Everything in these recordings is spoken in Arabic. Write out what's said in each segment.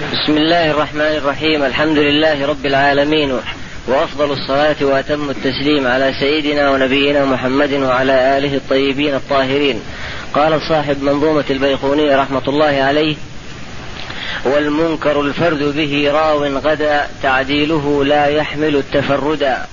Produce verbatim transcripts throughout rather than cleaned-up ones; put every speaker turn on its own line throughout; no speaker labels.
بسم الله الرحمن الرحيم. الحمد لله رب العالمين، وأفضل الصلاة وأتم التسليم على سيدنا ونبينا محمد وعلى آله الطيبين الطاهرين. قال صاحب منظومة البيقونية رحمة الله عليه: والمنكر الفرد به راو غدا تعديله لا يحمل التفردا.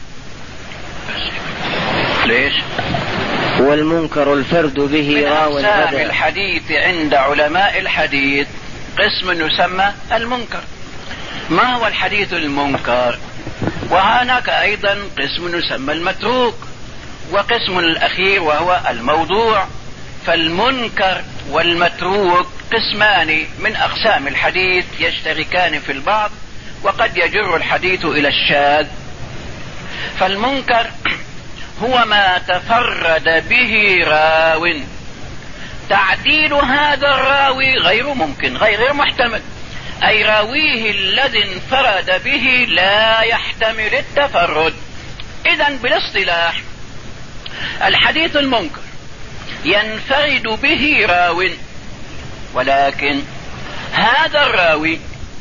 ليش؟
والمنكر الفرد به راو غدا.
من أقسام الحديث عند علماء الحديث قسم يسمى المنكر. ما هو الحديث المنكر؟ وهناك أيضا قسم يسمى المتروك، وقسم الأخير وهو الموضوع. فالمنكر والمتروك قسمان من أقسام الحديث يشتركان في البعض، وقد يجر الحديث إلى الشاذ. فالمنكر هو ما تفرد به راو تعديل هذا الراوي غير ممكن، غير محتمل، أي راويه الذي انفرد به لا يحتمل التفرد. إذن بالاصطلاح الحديث المنكر ينفرد به راو، ولكن هذا الراوي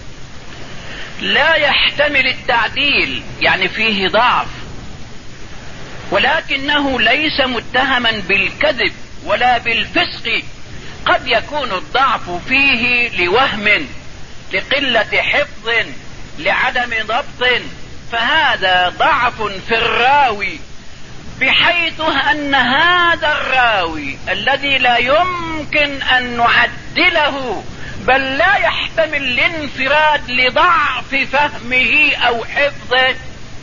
لا يحتمل التعديل، يعني فيه ضعف، ولكنه ليس متهما بالكذب ولا بالفسق. قد يكون الضعف فيه لوهم، لقلة حفظ، لعدم ضبط، فهذا ضعف في الراوي، بحيث أن هذا الراوي الذي لا يمكن أن نعدله بل لا يحتمل الانفراد لضعف فهمه أو حفظه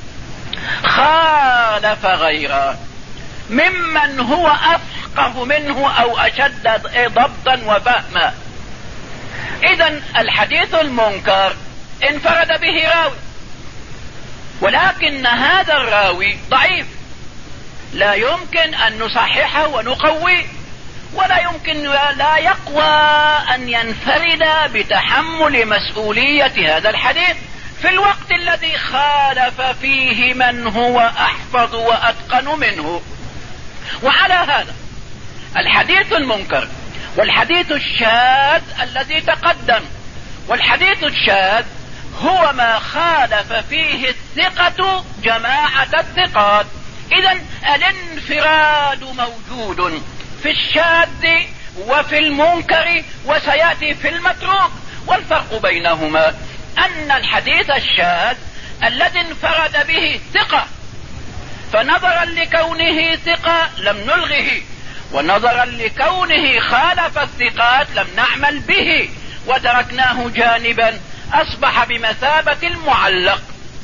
خالف غيره ممن هو أفقه منه أو أشد ضبطا وفهما. إذن الحديث المنكر انفرد به راوي، ولكن هذا الراوي ضعيف، لا يمكن أن نصححه ونقويه، ولا يمكن لا يقوى أن ينفرد بتحمل مسؤولية هذا الحديث في الوقت الذي خالف فيه من هو أحفظ وأتقن منه. وعلى هذا الحديث المنكر والحديث الشاذ الذي تقدم، والحديث الشاذ هو ما خالف فيه الثقة جماعة الثقات. إذن الانفراد موجود في الشاذ وفي المنكر، وسيأتي في المتروك. والفرق بينهما أن الحديث الشاذ الذي انفرد به ثقة، فنظرا لكونه ثقة لم نلغه، ونظرا لكونه خالف الثقات لم نعمل به وتركناه جانبا، أصبح بمثابة المعلق.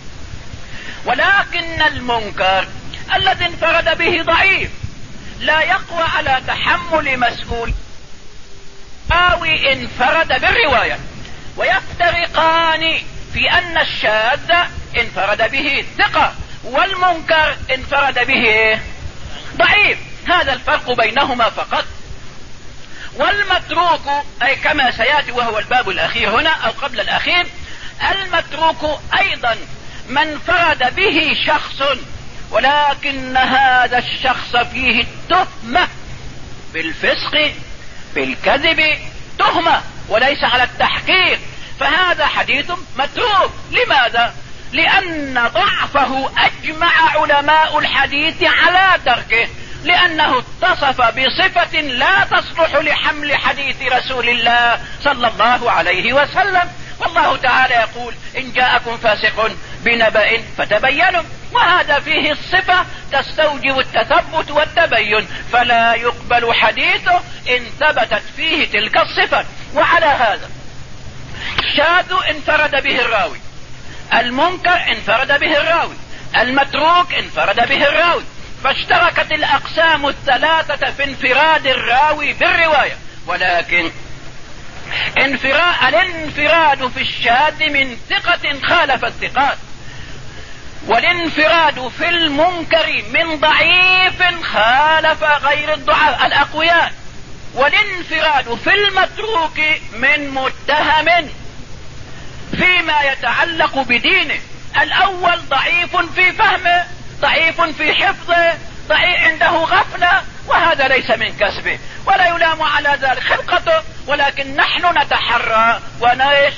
ولكن المنكر الذي انفرد به ضعيف، لا يقوى على تحمل مسؤول، راوي انفرد بالرواية، ويفترقان في أن الشاذ انفرد به ثقة والمنكر انفرد به ضعيف. هذا الفرق بينهما فقط. والمتروك أي كما سيأتي وهو الباب الأخير هنا أو قبل الأخير، المتروك أيضا من انفرد به شخص، ولكن هذا الشخص فيه التهمة بالفسق بالكذب، تهمة وليس على التحقيق، فهذا حديث متروك. لماذا؟ لأن ضعفه أجمع علماء الحديث على تركه، لأنه اتصف بصفة لا تصلح لحمل حديث رسول الله صلى الله عليه وسلم. والله تعالى يقول: إن جاءكم فاسق بنبأ فتبينوا، وهذا فيه الصفة تستوجب التثبت والتبين، فلا يقبل حديثه إن ثبتت فيه تلك الصفة. وعلى هذا الشاذ انفرد به الراوي، المنكر انفرد به الراوي، المتروك انفرد به الراوي، فاشتركت الأقسام الثلاثة في انفراد الراوي بالرواية. ولكن انفراد الانفراد في الشاذ من ثقة خالف الثقات، والانفراد في المنكر من ضعيف خالف غير الضعاف الأقوياء، والانفراد في المتروك من متهم فيما يتعلق بدينه. الأول ضعيف في فهمه، ضعيف في حفظه، ضعيف عنده غفلة، وهذا ليس من كسبه ولا يلام على ذلك خلقته، ولكن نحن نتحرى ونعيش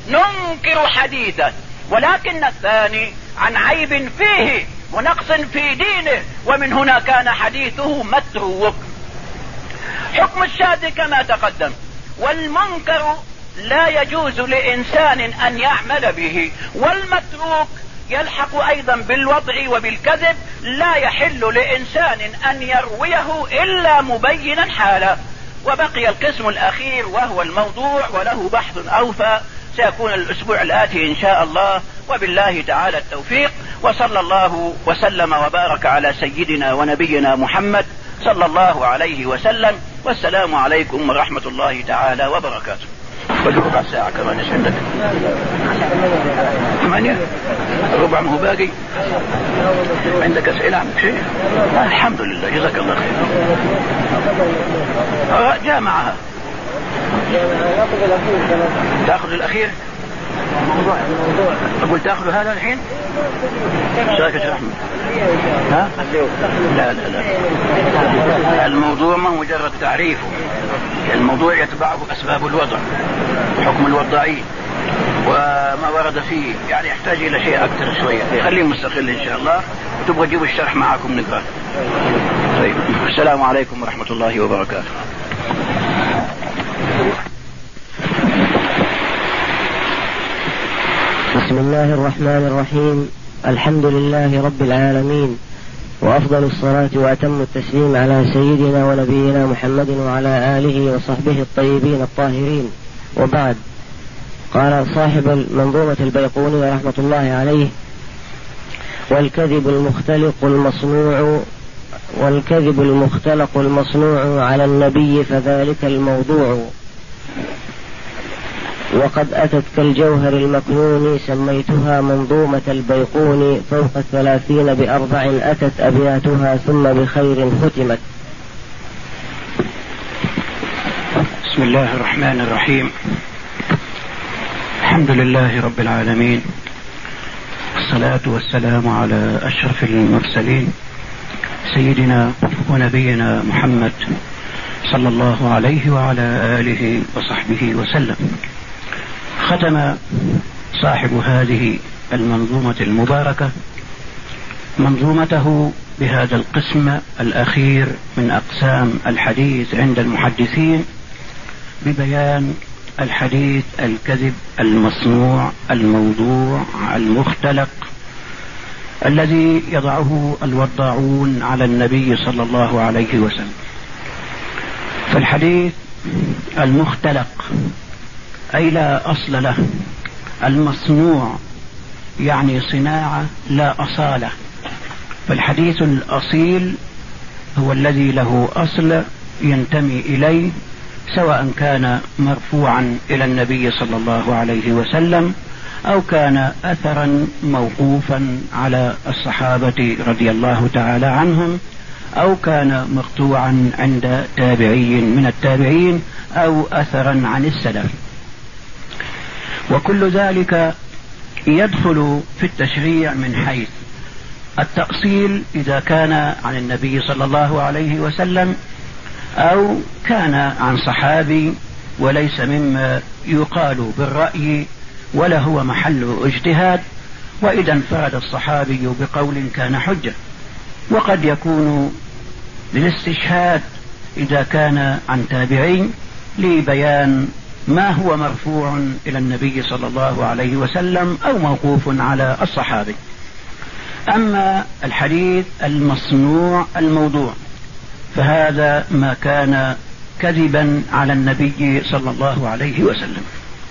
ننكر حديثه، ولكن الثاني عن عيب فيه ونقص في دينه، ومن هنا كان حديثه متروك. حكم الشاذ كما تقدم. والمنكر لا يجوز لإنسان أن يعمل به، والمتروك يلحق أيضا بالوضع وبالكذب، لا يحل لإنسان أن يرويه إلا مبينا حاله. وبقي القسم الأخير وهو الموضوع، وله بحث أوفى سيكون الأسبوع الآتي إن شاء الله، وبالله تعالى التوفيق. وصلى الله وسلم وبارك على سيدنا ونبينا محمد صلى الله عليه وسلم، والسلام عليكم ورحمة الله تعالى وبركاته. ربع ساعة كمان ايش عندك؟ ثمانية ربع ما هو باقي. عندك أسئلة؟ عندك شيء؟ الحمد لله جزاك الله خير. جاء معها تأخذ الأخير. أقول تأخذ هذا الحين؟ شايف يا أحمد؟ ها؟ لا لا لا، الموضوع ما مجرد تعريفه، الموضوع يتبعه أسباب الوضع، حكم الوضعين وما ورد فيه، يعني يحتاج إلى شيء أكثر شوية. خليه مستقل إن شاء الله، وتبغى تجيب الشرح معكم نقرأ. طيب، السلام عليكم ورحمة الله وبركاته.
بسم الله الرحمن الرحيم. الحمد لله رب العالمين، وأفضل الصلاة وأتم التسليم على سيدنا ونبينا محمد وعلى آله وصحبه الطيبين الطاهرين، وبعد. قال صاحب المنظومة البيقوني رحمة الله عليه: والكذب المختلق المصنوع والكذب المختلق المصنوع على النبي فذلك الموضوع، وقد أتت كالجوهر المكنون، سميتها منظومة البيقوني، فوق الثلاثين بأربع أتت أبياتها ثم بخير ختمت.
بسم الله الرحمن الرحيم. الحمد لله رب العالمين، الصلاة والسلام على أشرف المرسلين سيدنا ونبينا محمد صلى الله عليه وعلى آله وصحبه وسلم. ختم صاحب هذه المنظومة المباركة منظومته بهذا القسم الأخير من أقسام الحديث عند المحدثين، ببيان الحديث الكذب المصنوع الموضوع المختلق الذي يضعه الوضاعون على النبي صلى الله عليه وسلم. فالحديث المختلق أي لا أصل له، المصنوع يعني صناعة لا أصالة، فالحديث الأصيل هو الذي له أصل ينتمي إليه، سواء كان مرفوعا إلى النبي صلى الله عليه وسلم أو كان أثرا موقوفا على الصحابة رضي الله تعالى عنهم، أو كان مقطوعا عند تابعي من التابعين، أو أثرا عن السلف. وكل ذلك يدخل في التشريع من حيث التأصيل إذا كان عن النبي صلى الله عليه وسلم، أو كان عن صحابي وليس مما يقال بالرأي ولا هو محل اجتهاد، وإذا انفرد الصحابي بقول كان حجة. وقد يكون للاستشهاد إذا كان عن تابعين لبيان ما هو مرفوع إلى النبي صلى الله عليه وسلم أو موقوف على الصحابي. أما الحديث المصنوع الموضوع فهذا ما كان كذبا على النبي صلى الله عليه وسلم.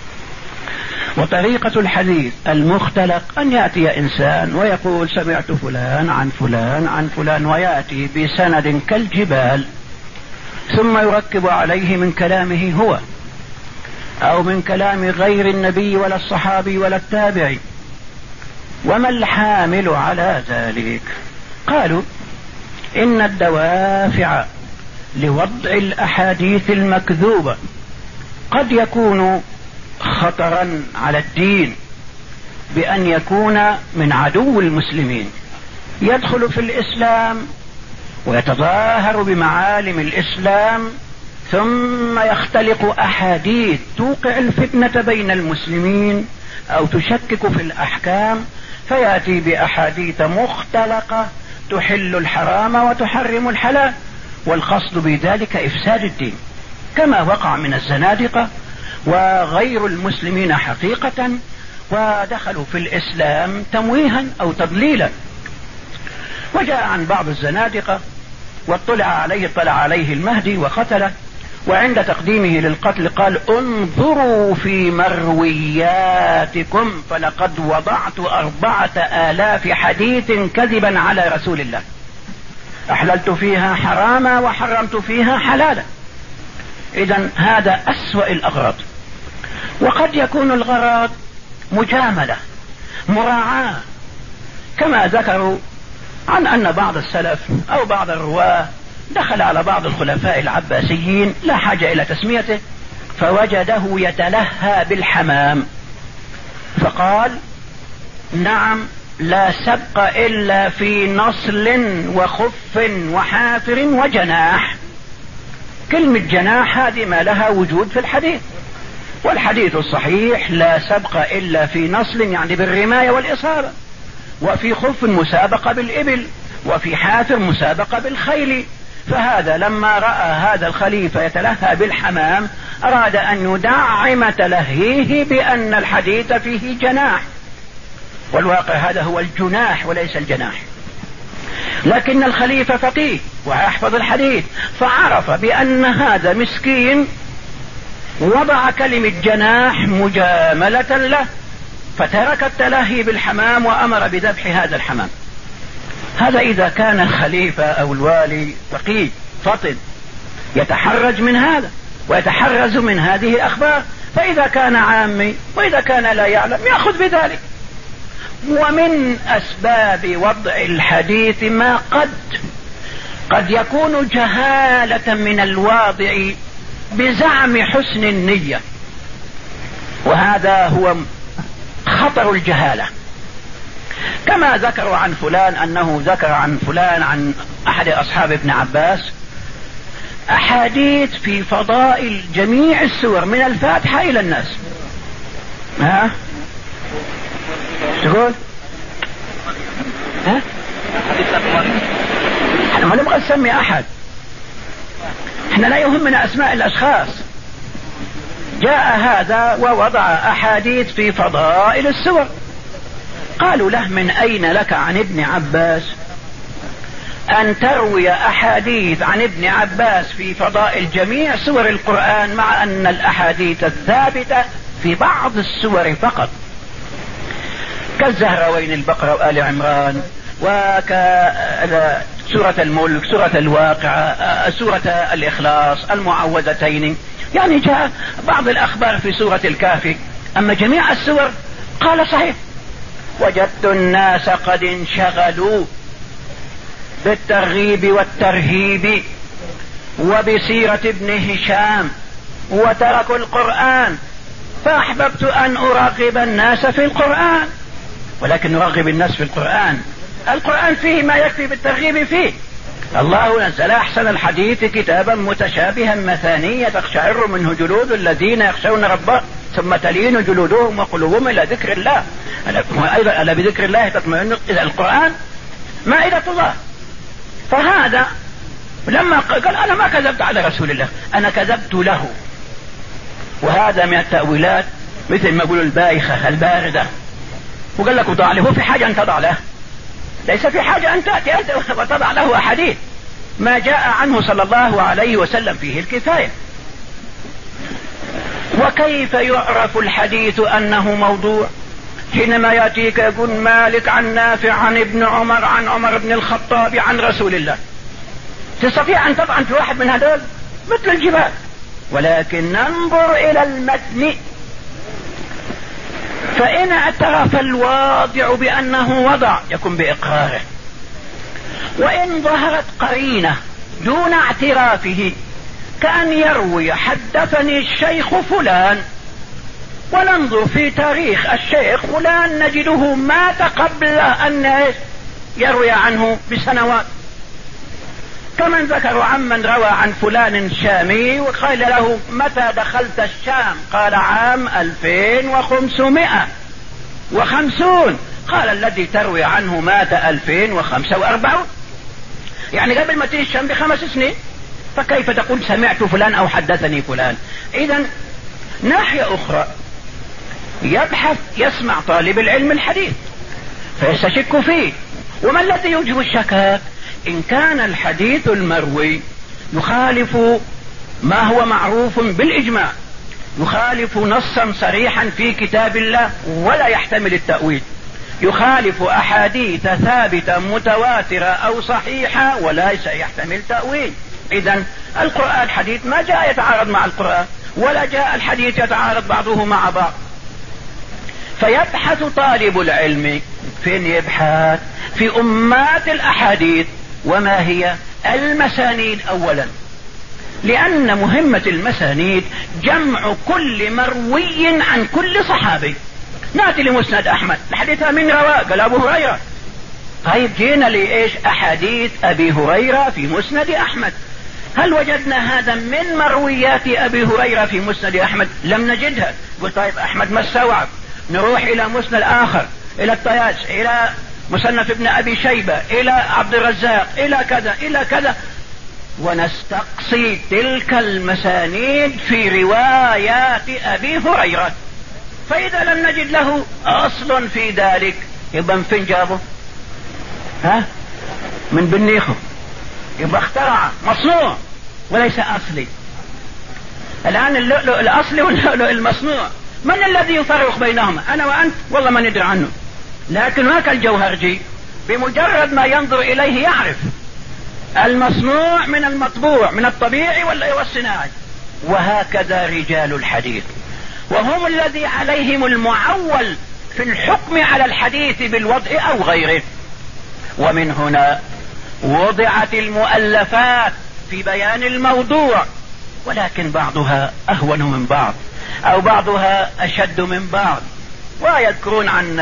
وطريقة الحديث المختلق أن يأتي إنسان ويقول سمعت فلان عن فلان عن فلان، ويأتي بسند كالجبال، ثم يركب عليه من كلامه هو أو من كلام غير النبي ولا الصحابي ولا التابعي. وما الحامل على ذلك؟ قالوا إن الدوافع لوضع الأحاديث المكذوبة قد يكون خطرا على الدين، بأن يكون من عدو المسلمين يدخل في الإسلام ويتظاهر بمعالم الإسلام، ثم يختلق أحاديث توقع الفتنة بين المسلمين أو تشكك في الأحكام، فيأتي بأحاديث مختلقة تحل الحرام وتحرم الحلال، والقصد بذلك إفساد الدين، كما وقع من الزنادقة وغير المسلمين حقيقة، ودخلوا في الإسلام تمويها أو تضليلا. وجاء عن بعض الزنادقة واطلع عليه اطلع عليه المهدي وقتله، وعند تقديمه للقتل قال: انظروا في مروياتكم فلقد وضعت أربعة آلاف حديث كذبا على رسول الله، أحللت فيها حراما وحرمت فيها حلالا. إذن هذا أسوأ الأغراض. وقد يكون الغرض مجاملة، مراعاة، كما ذكروا عن أن بعض السلف أو بعض الرواة دخل على بعض الخلفاء العباسيين لا حاجة إلى تسميته، فوجده يتلهى بالحمام، فقال: نعم، لا سبق إلا في نصل وخف وحافر وجناح. كلمة جناح هذه ما لها وجود في الحديث، والحديث الصحيح: لا سبق إلا في نصل، يعني بالرماية والإصابة، وفي خف مسابقة بالإبل، وفي حافر مسابقة بالخيل. فهذا لما رأى هذا الخليفة يتلهى بالحمام أراد أن يدعم تلهيه بأن الحديث فيه جناح، والواقع هذا هو الجناح وليس الجناح. لكن الخليفة فقيه ويحفظ الحديث، فعرف بأن هذا مسكين وضع كلمة جناح مجاملة له، فترك التلهي بالحمام وأمر بذبح هذا الحمام. هذا إذا كان الخليفة أو الوالي فقيه فطن يتحرج من هذا ويتحرز من هذه الأخبار، فإذا كان عامي وإذا كان لا يعلم يأخذ بذلك. ومن أسباب وضع الحديث ما قد قد يكون جهالة من الواضع بزعم حسن النية، وهذا هو خطر الجهالة. كما ذكروا عن فلان أنه ذكر عن فلان عن أحد أصحاب ابن عباس أحاديث في فضائل جميع السور من الفاتحة إلى الناس. ها تقول ها احنا ما نبغى نسمي أحد، احنا لا يهمنا أسماء الأشخاص. جاء هذا ووضع أحاديث في فضائل السور، قالوا له: من أين لك عن ابن عباس أن تروي أحاديث عن ابن عباس في فضائل جميع سور القرآن، مع أن الأحاديث الثابتة في بعض السور فقط، كالزهراوين، البقرة وآل عمران، وكسورة الملك، سورة الواقعة، سورة الإخلاص، المعوذتين. يعني جاء بعض الأخبار في سورة الكافي، أما جميع السور قال صحيح. وجدت الناس قد انشغلوا بالترغيب والترهيب وبسيرة ابن هشام وتركوا القرآن، فأحببت أن أراقب الناس في القرآن. ولكن نرغب الناس في القرآن، القرآن فيه ما يكفي بالترغيب فيه. الله نزل أحسن الحديث كتابا متشابها مثانية تقشعر منه جلود الذين يخشون ربهم ثم تلين جلودهم وقلوبهم إلى ذكر الله. أيضا ألا بذكر الله تطمئن إلى القرآن مائدة الله. فهذا لما قال: أنا ما كذبت على رسول الله، أنا كذبت له. وهذا من التأويلات مثل ما يقولوا البايخة الباردة. وقال لك: وضع له، في حاجة أن تضع له؟ ليس في حاجة أن تأتي أنت وتضع له أحاديث. ما جاء عنه صلى الله عليه وسلم فيه الكفاية. وكيف يعرف الحديث أنه موضوع؟ حينما يأتيك يقول مالك عن نافع عن ابن عمر عن عمر بن الخطاب عن رسول الله، تستطيع أن تطعن في واحد من هذول مثل الجبال. ولكن ننظر إلى المتن، فإن اعترف الواضع بأنه وضع يكون بإقراره، وإن ظهرت قرينة دون اعترافه كأن يروي حدثني الشيخ فلان، وننظر في تاريخ الشيخ فلان نجده مات قبل أن يروي عنه بسنوات، كمن ذكروا عمن روى عن فلان شامي وقال له متى دخلت الشام؟ قال عام ألفين وخمسمائة وخمسون. قال الذي تروي عنه مات ألفين وخمسة وأربعون، يعني قبل ما تيجي الشام بخمس سنين، فكيف تقول سمعت فلان أو حدثني فلان؟ إذن ناحية أخرى، يبحث يسمع طالب العلم الحديث فيستشك فيه، وما الذي يوجب الشكاك؟ إن كان الحديث المروي يخالف ما هو معروف بالإجماع، يخالف نصا صريحا في كتاب الله ولا يحتمل التأويل، يخالف أحاديث ثابتة متواترة أو صحيحة ولا يحتمل تأويل. إذن القرآن حديث ما جاء يتعارض مع القرآن، ولا جاء الحديث يتعارض بعضه مع بعض. فيبحث طالب العلم فين؟ يبحث في أمات الأحاديث. وما هي المسانيد أولا، لأن مهمة المسانيد جمع كل مروي عن كل صحابي. نأتي لمسند أحمد، الحديث من رواه؟ قال أبو هريرة. طيب جينا لإيش؟ أحاديث أبي هريرة في مسند أحمد. هل وجدنا هذا من مرويات أبي هريرة في مسند أحمد؟ لم نجدها. قلت طيب أحمد ما استوعب، نروح إلى مسند آخر، إلى الطياس، إلى مصنف ابن أبي شيبة، إلى عبد الرزاق، إلى كذا إلى كذا، ونستقصي تلك المسانيد في روايات أبي هريرة. فإذا لم نجد له أصل في ذلك، يبقى من فين جابه؟ ها؟ من بنيخه. يبقى اخترع، مصنوع وليس أصلي. الآن اللؤلؤ الأصلي واللؤلؤ المصنوع، من الذي يفرق بينهما؟ أنا وأنت والله ما ندري عنه، لكن هناك الجوهرجي بمجرد ما ينظر إليه يعرف المصنوع من المطبوع، من الطبيعي والصناعي. وهكذا رجال الحديث، وهم الذي عليهم المعول في الحكم على الحديث بالوضع أو غيره. ومن هنا وضعت المؤلفات في بيان الموضوع، ولكن بعضها أهون من بعض أو بعضها أشد من بعض. ويذكرون عن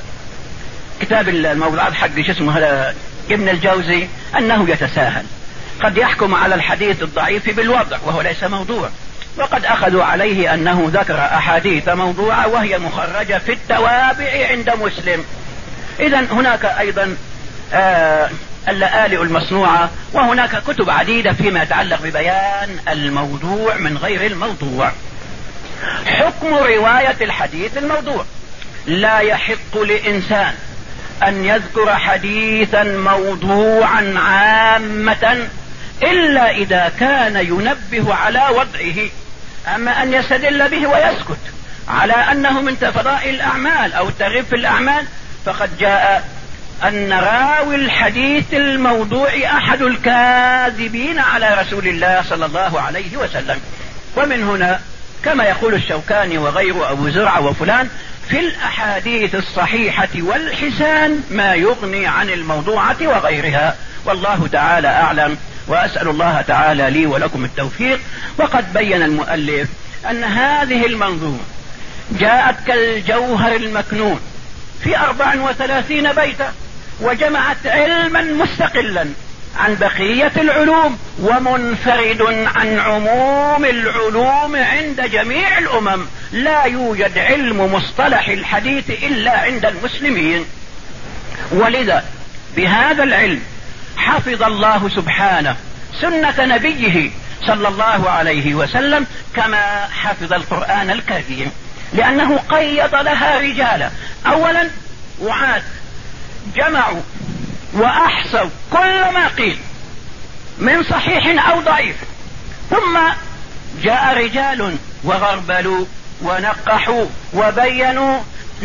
كتاب الموضوعات حق اسمه هذا ابن الجوزي أنه يتساهل، قد يحكم على الحديث الضعيف بالوضع وهو ليس موضوع، وقد أخذوا عليه أنه ذكر أحاديث موضوعة وهي مخرجة في التوابع عند مسلم. إذن هناك أيضا آه اللآلئ المصنوعة، وهناك كتب عديدة فيما يتعلق ببيان الموضوع من غير الموضوع. حكم رواية الحديث الموضوع: لا يحق لإنسان أن يذكر حديثا موضوعا عامة إلا إذا كان ينبه على وضعه. أما أن يستدل به ويسكت على أنه من فضائل الأعمال أو الترغيب في الأعمال، فقد جاء أن راوي الحديث الموضوع أحد الكاذبين على رسول الله صلى الله عليه وسلم. ومن هنا كما يقول الشوكاني وغيره أبو زرعة وفلان: في الأحاديث الصحيحة والحسان ما يغني عن الموضوعة وغيرها. والله تعالى أعلم، وأسأل الله تعالى لي ولكم التوفيق. وقد بين المؤلف أن هذه المنظومة جاءت كالجوهر المكنون في أربع وثلاثين بيتا، وجمعت علما مستقلا عن بقية العلوم، ومنفرد عن عموم العلوم عند جميع الأمم. لا يوجد علم مصطلح الحديث إلا عند المسلمين. ولذا بهذا العلم حفظ الله سبحانه سنة نبيه صلى الله عليه وسلم كما حفظ القرآن الكريم، لأنه قيض لها رجالا. أولا وعاد جمعوا وأحصوا كل ما قيل من صحيح أو ضعيف، ثم جاء رجال وغربلوا ونقحوا وبينوا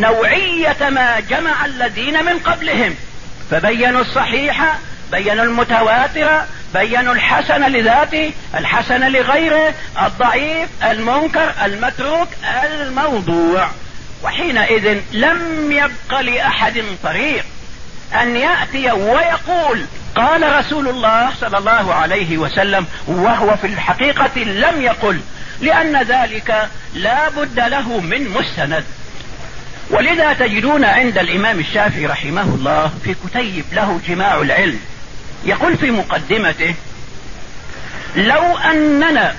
نوعية ما جمع الذين من قبلهم، فبينوا الصحيح، بينوا المتواتر، بينوا الحسن لذاته، الحسن لغيره، الضعيف، المنكر، المتروك، الموضوع. وحينئذ لم يبق لأحد طريق أن يأتي ويقول قال رسول الله صلى الله عليه وسلم وهو في الحقيقة لم يقل، لأن ذلك لا بد له من مستند. ولذا تجدون عند الإمام الشافعي رحمه الله في كتيب له جماع العلم يقول في مقدمته: لو أننا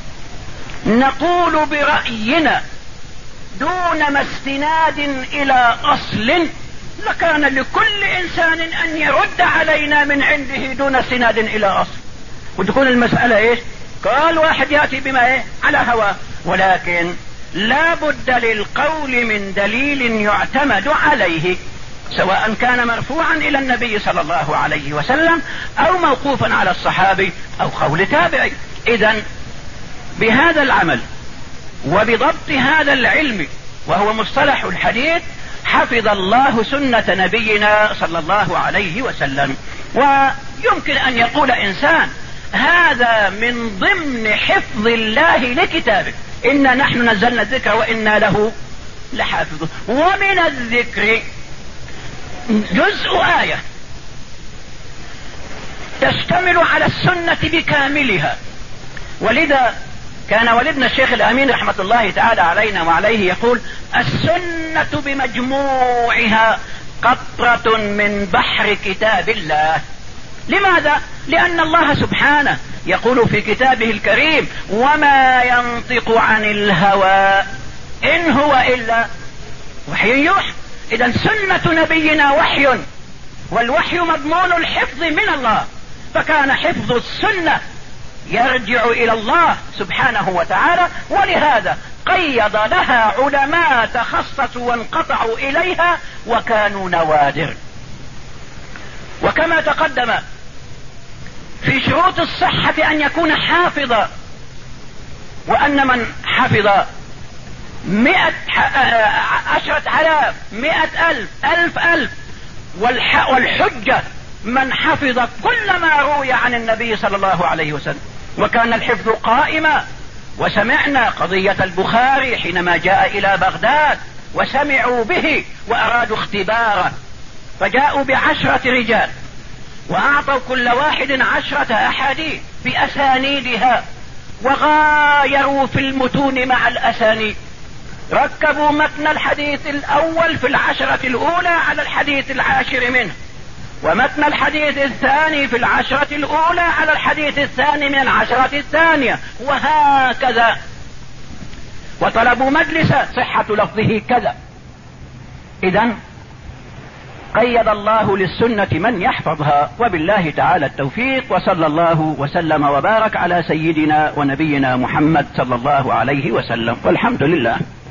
نقول برأينا دون ما استناد إلى أصل لكان لكل إنسان أن يرد علينا من عنده دون استناد إلى أصل، وتكون المسألة إيش؟ قال واحد يأتي بما إيه؟ على هواه. ولكن لا بد للقول من دليل يعتمد عليه، سواء كان مرفوعا إلى النبي صلى الله عليه وسلم أو موقوفا على الصحابي أو قول تابعي. إذن بهذا العمل وبضبط هذا العلم وهو مصطلح الحديث حفظ الله سنة نبينا صلى الله عليه وسلم. ويمكن أن يقول إنسان هذا من ضمن حفظ الله لكتابه، إنا نحن نزلنا الذكر وإنا له لحافظ. ومن الذكر جزء آية تشتمل على السنة بكاملها، ولذا كان والدنا الشيخ الأمين رحمة الله تعالى علينا وعليه يقول: السنة بمجموعها قطرة من بحر كتاب الله. لماذا؟ لأن الله سبحانه يقول في كتابه الكريم: وما ينطق عن الهوى إن هو إلا وحي يوحى. إذا سنة نبينا وحي، والوحي مضمون الحفظ من الله، فكان حفظ السنة يرجع إلى الله سبحانه وتعالى، ولهذا قيض لها علماء تخصصوا وانقطعوا إليها وكانوا نوادر. وكما تقدم في شروط الصحة أن يكون حافظا، وأن من حفظ مئة عشرة آلاف مئة ألف ألف ألف، والحجة من حفظ كل ما روي عن النبي صلى الله عليه وسلم. وكان الحفظ قائما. وسمعنا قضية البخاري حينما جاء إلى بغداد وسمعوا به وأرادوا اختباره، فجاءوا بعشرة رجال وأعطوا كل واحد عشرة أحاديث بأسانيدها، وغايروا في المتون مع الأسانيد. ركبوا متن الحديث الأول في العشرة الأولى على الحديث العاشر منه، ومتن الحديث الثاني في العشرة الأولى على الحديث الثاني من العشرة الثانية، وهكذا. وطلبوا مجلسا صحة لفظه كذا. إذن قيد الله للسنة من يحفظها، وبالله تعالى التوفيق. وصلى الله وسلم وبارك على سيدنا ونبينا محمد صلى الله عليه وسلم، والحمد لله.